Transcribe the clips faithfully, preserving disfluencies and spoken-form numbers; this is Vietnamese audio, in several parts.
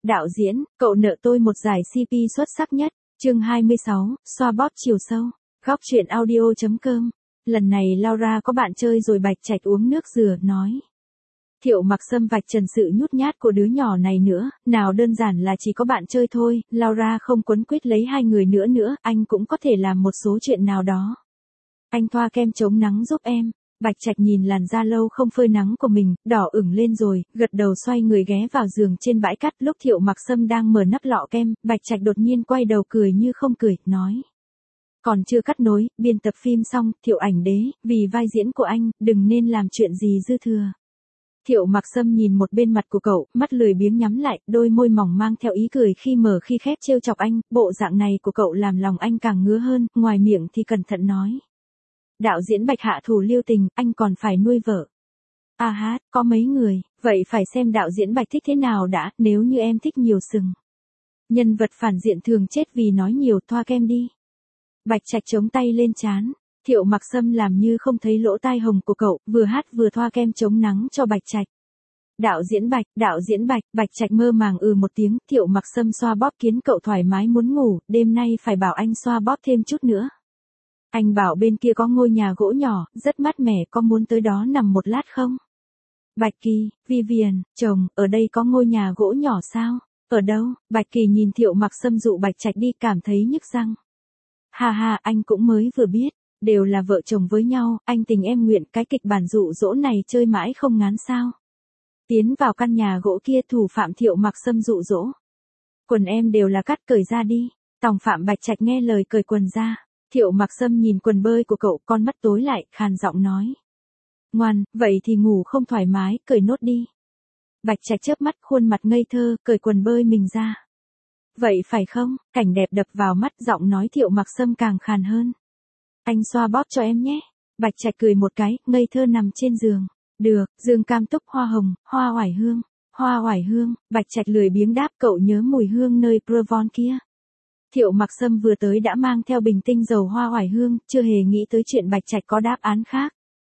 Đạo diễn, cậu nợ tôi một giải xê pê xuất sắc nhất. Chương hai mươi sáu, xoa bóp chiều sâu. Góc truyện audio.com. Lần này Laura có bạn chơi rồi. Bạch Trạch uống nước dừa, nói. Thiệu Mặc Sâm vạch trần sự nhút nhát của đứa nhỏ này nữa, nào đơn giản là chỉ có bạn chơi thôi, Laura không quấn quýt lấy hai người nữa nữa, anh cũng có thể làm một số chuyện nào đó. Anh thoa kem chống nắng giúp em. Bạch Trạch nhìn làn da lâu không phơi nắng của mình, đỏ ửng lên rồi, gật đầu xoay người ghé vào giường trên bãi cát. Lúc Thiệu Mặc Sâm đang mở nắp lọ kem, Bạch Trạch đột nhiên quay đầu cười như không cười, nói. Còn chưa cắt nối, biên tập phim xong, Thiệu Ảnh Đế, vì vai diễn của anh, đừng nên làm chuyện gì dư thừa. Thiệu Mặc Sâm nhìn một bên mặt của cậu, mắt lười biếng nhắm lại, đôi môi mỏng mang theo ý cười khi mở khi khép trêu chọc anh, bộ dạng này của cậu làm lòng anh càng ngứa hơn, ngoài miệng thì cẩn thận nói. Đạo diễn Bạch hạ thủ lưu tình, anh còn phải nuôi vợ. À hát, có mấy người, vậy phải xem đạo diễn Bạch thích thế nào đã, nếu như em thích nhiều sừng. Nhân vật phản diện thường chết vì nói nhiều, thoa kem đi. Bạch Trạch chống tay lên trán. Thiệu Mặc Sâm làm như không thấy lỗ tai hồng của cậu, vừa hát vừa thoa kem chống nắng cho Bạch Trạch. Đạo diễn Bạch, đạo diễn Bạch, Bạch Trạch mơ màng ừ một tiếng, Thiệu Mặc Sâm xoa bóp khiến cậu thoải mái muốn ngủ, đêm nay phải bảo anh xoa bóp thêm chút nữa. Anh bảo bên kia có ngôi nhà gỗ nhỏ, rất mát mẻ, có muốn tới đó nằm một lát không? Bạch Kỳ, Vivian, chồng, ở đây có ngôi nhà gỗ nhỏ sao? Ở đâu? Bạch Kỳ nhìn Thiệu Mặc Sâm dụ Bạch Trạch đi, cảm thấy nhức răng. Ha ha, anh cũng mới vừa biết, đều là vợ chồng với nhau, anh tình em nguyện, cái kịch bản dụ dỗ này chơi mãi không ngán sao? Tiến vào căn nhà gỗ kia, thủ phạm Thiệu Mặc Sâm dụ dỗ. Quần em đều là cắt, cởi ra đi. Tòng phạm Bạch Trạch nghe lời cởi quần ra. Thiệu Mặc Sâm nhìn quần bơi của cậu, con mắt tối lại, khàn giọng nói. Ngoan, vậy thì ngủ không thoải mái, cởi nốt đi. Bạch Trạch chớp mắt, khuôn mặt ngây thơ, cởi quần bơi mình ra. Vậy phải không? Cảnh đẹp đập vào mắt, giọng nói Thiệu Mặc Sâm càng khàn hơn. Anh xoa bóp cho em nhé. Bạch Trạch cười một cái, ngây thơ nằm trên giường. Được, dương cam túc, hoa hồng, hoa oải hương, hoa oải hương. Bạch Trạch lười biếng đáp, cậu nhớ mùi hương nơi Provence kia. Thiệu Mặc Sâm vừa tới đã mang theo bình tinh dầu hoa oải hương, chưa hề nghĩ tới chuyện Bạch Trạch có đáp án khác.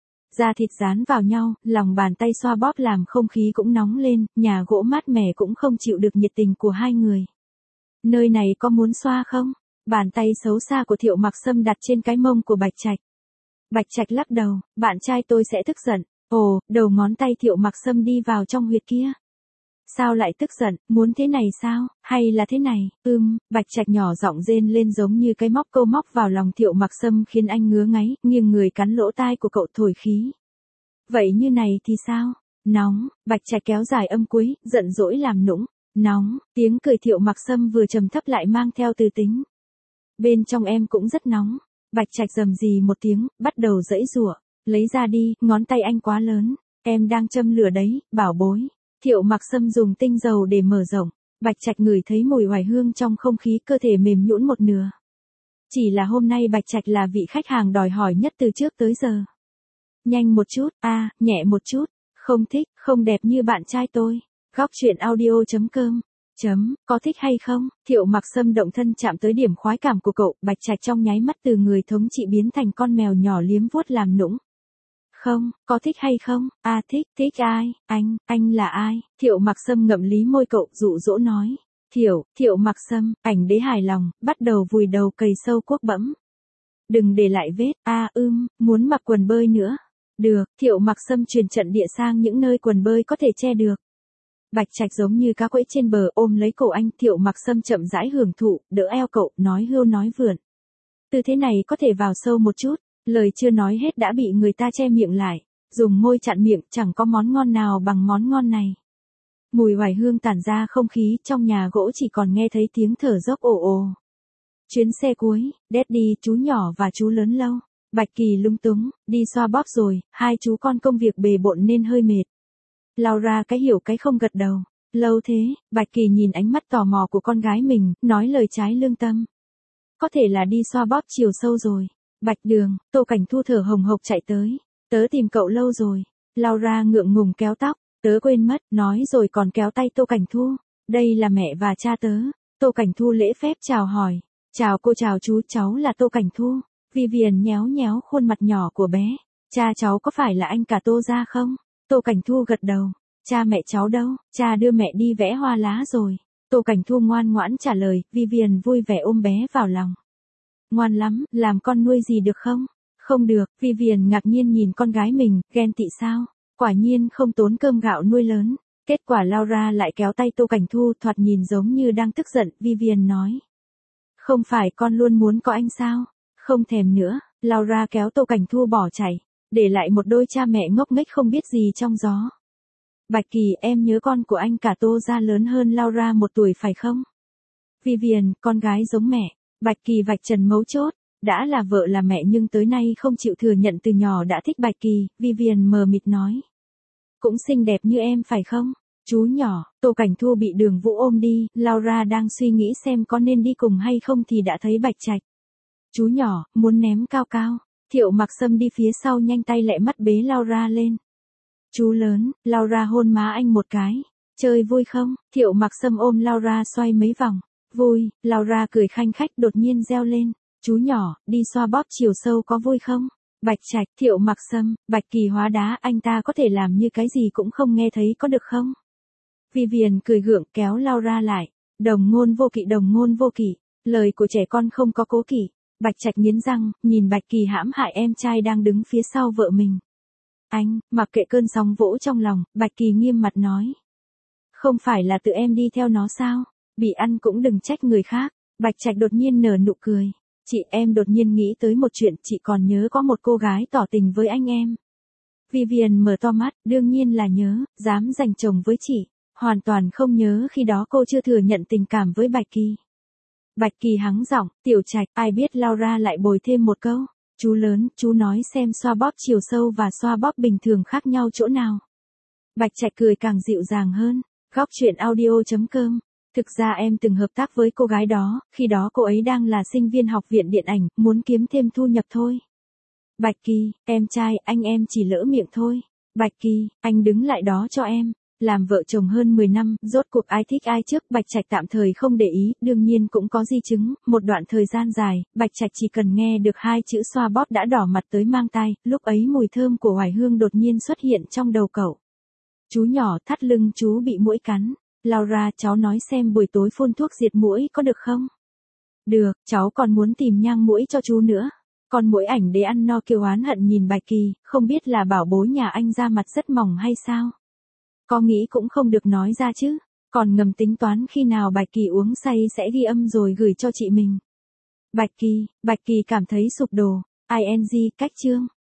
Da thịt dán vào nhau, lòng bàn tay xoa bóp làm không khí cũng nóng lên, nhà gỗ mát mẻ cũng không chịu được nhiệt tình của hai người. Nơi này có muốn xoa không? Bàn tay xấu xa của Thiệu Mặc Sâm đặt trên cái mông của Bạch Trạch. Bạch Trạch lắc đầu, bạn trai tôi sẽ tức giận. Ồ, đầu ngón tay Thiệu Mặc Sâm đi vào trong huyệt kia. Sao lại tức giận, muốn thế này sao, hay là thế này, ưm, Bạch Trạch nhỏ giọng rên lên giống như cái móc câu móc vào lòng Thiệu Mặc Sâm khiến anh ngứa ngáy, nghiêng người cắn lỗ tai của cậu thổi khí. Vậy như này thì sao? Nóng, Bạch Trạch kéo dài âm cuối, giận dỗi làm nũng. Nóng, tiếng cười Thiệu Mặc Sâm vừa trầm thấp lại mang theo từ tính. Bên trong em cũng rất nóng. Bạch Trạch rầm rì một tiếng, bắt đầu giãy giụa. Lấy ra đi, ngón tay anh quá lớn. Em đang châm lửa đấy, bảo bối. Thiệu Mặc Sâm dùng tinh dầu để mở rộng. Bạch Trạch ngửi thấy mùi oải hương trong không khí, cơ thể mềm nhũn một nửa. Chỉ là hôm nay Bạch Trạch là vị khách hàng đòi hỏi nhất từ trước tới giờ. Nhanh một chút, a, à, nhẹ một chút. Không thích, không đẹp như bạn trai tôi. Góc truyện audio.com. Chấm, có thích hay không? Thiệu Mặc Sâm động thân chạm tới điểm khoái cảm của cậu, Bạch Trạch trong nháy mắt từ người thống trị biến thành con mèo nhỏ liếm vuốt làm nũng. Không, có thích hay không? À thích, thích ai? Anh, anh là ai? Thiệu Mặc Sâm ngậm lý môi cậu, dụ dỗ nói. Thiệu, Thiệu Mặc Sâm, Ảnh Đế hài lòng, bắt đầu vùi đầu cày sâu cuốc bẫm. Đừng để lại vết, a à, ưm, muốn mặc quần bơi nữa. Được, Thiệu Mặc Sâm truyền trận địa sang những nơi quần bơi có thể che được. Bạch Trạch giống như cá quẫy trên bờ ôm lấy cổ anh, Thiệu Mặc Sâm chậm rãi hưởng thụ, đỡ eo cậu, nói hưu nói vượn. Tư thế này có thể vào sâu một chút, lời chưa nói hết đã bị người ta che miệng lại, dùng môi chặn miệng, chẳng có món ngon nào bằng món ngon này. Mùi oải hương tản ra không khí, trong nhà gỗ chỉ còn nghe thấy tiếng thở dốc ồ ồ. Chuyến xe cuối, Daddy, chú nhỏ và chú lớn lâu. Bạch Kỳ lung túng, đi xoa bóp rồi, hai chú con công việc bề bộn nên hơi mệt. Laura cái hiểu cái không gật đầu. Lâu thế, Bạch Kỳ nhìn ánh mắt tò mò của con gái mình, nói lời trái lương tâm. Có thể là đi xoa bóp chiều sâu rồi. Bạch Đường, Tô Cảnh Thu thở hồng hộc chạy tới. Tớ tìm cậu lâu rồi. Laura ngượng ngùng kéo tóc. Tớ quên mất, nói rồi còn kéo tay Tô Cảnh Thu. Đây là mẹ và cha tớ. Tô Cảnh Thu lễ phép chào hỏi. Chào cô, chào chú, cháu là Tô Cảnh Thu. Vivian nhéo nhéo khuôn mặt nhỏ của bé. Cha cháu có phải là anh cả Tô gia không? Tô Cảnh Thu gật đầu. Cha mẹ cháu đâu? Cha đưa mẹ đi vẽ hoa lá rồi. Tô Cảnh Thu ngoan ngoãn trả lời, Vivian vui vẻ ôm bé vào lòng. Ngoan lắm, làm con nuôi gì được không? Không được, Vivian ngạc nhiên nhìn con gái mình, ghen tị sao? Quả nhiên không tốn cơm gạo nuôi lớn. Kết quả Laura lại kéo tay Tô Cảnh Thu thoạt nhìn giống như đang tức giận, Vivian nói. Không phải con luôn muốn có anh sao? Không thèm nữa, Laura kéo Tô Cảnh Thu bỏ chạy, để lại một đôi cha mẹ ngốc nghếch không biết gì trong gió. Bạch Kỳ, em nhớ con của anh cả Tô ra lớn hơn Laura một tuổi phải không? Vivian, con gái giống mẹ. Bạch Kỳ vạch trần mấu chốt, đã là vợ là mẹ nhưng tới nay không chịu thừa nhận từ nhỏ đã thích Bạch Kỳ, Vivian mờ mịt nói. Cũng xinh đẹp như em phải không? Chú nhỏ, Tô Cảnh Thu bị Đường Vũ ôm đi, Laura đang suy nghĩ xem có nên đi cùng hay không thì đã thấy Bạch Trạch. Chú nhỏ, muốn ném cao cao. Thiệu Mặc Sâm đi phía sau nhanh tay lẹ mắt bế Laura lên. Chú lớn, Laura hôn má anh một cái. Chơi vui không? Thiệu Mặc Sâm ôm Laura xoay mấy vòng. Vui, Laura cười khanh khách đột nhiên reo lên. Chú nhỏ, đi xoa bóp chiều sâu có vui không? Bạch Trạch, Thiệu Mặc Sâm, Bạch Kỳ hóa đá, anh ta có thể làm như cái gì cũng không nghe thấy có được không? Vivian cười gượng kéo Laura lại. Đồng ngôn vô kỵ đồng ngôn vô kỵ, lời của trẻ con không có cố kỵ. Bạch Trạch nghiến răng, nhìn Bạch Kỳ hãm hại em trai đang đứng phía sau vợ mình. Anh, mặc kệ cơn sóng vỗ trong lòng, Bạch Kỳ nghiêm mặt nói. Không phải là tự em đi theo nó sao? Bị ăn cũng đừng trách người khác. Bạch Trạch đột nhiên nở nụ cười. Chị em đột nhiên nghĩ tới một chuyện, chị còn nhớ có một cô gái tỏ tình với anh em. Vivian mở to mắt, đương nhiên là nhớ, dám giành chồng với chị. Hoàn toàn không nhớ khi đó cô chưa thừa nhận tình cảm với Bạch Kỳ. Bạch Kỳ hắng giọng, Tiểu Trạch, ai biết Laura lại bồi thêm một câu. Chú lớn, chú nói xem xoa bóp chiều sâu và xoa bóp bình thường khác nhau chỗ nào. Bạch Trạch cười càng dịu dàng hơn. Góc truyện audio chấm com. Thực ra em từng hợp tác với cô gái đó, khi đó cô ấy đang là sinh viên học viện điện ảnh, muốn kiếm thêm thu nhập thôi. Bạch Kỳ, em trai, anh em chỉ lỡ miệng thôi. Bạch Kỳ, anh đứng lại đó cho em. Làm vợ chồng hơn mười năm, rốt cuộc ai thích ai trước, Bạch Trạch tạm thời không để ý, đương nhiên cũng có di chứng, một đoạn thời gian dài, Bạch Trạch chỉ cần nghe được hai chữ xoa bóp đã đỏ mặt tới mang tai, lúc ấy mùi thơm của Hoài Hương đột nhiên xuất hiện trong đầu cậu. Chú nhỏ, thắt lưng chú bị muỗi cắn. Laura, cháu nói xem buổi tối phun thuốc diệt muỗi có được không? Được, cháu còn muốn tìm nhang muỗi cho chú nữa. Còn muỗi ảnh để ăn no kêu oán hận nhìn Bạch Kỳ, không biết là bảo bối nhà anh da mặt rất mỏng hay sao? Có nghĩ cũng không được nói ra chứ, còn ngầm tính toán khi nào Bạch Kỳ uống say sẽ ghi âm rồi gửi cho chị mình. Bạch Kỳ, Bạch Kỳ cảm thấy sụp đổ, ing cách chương.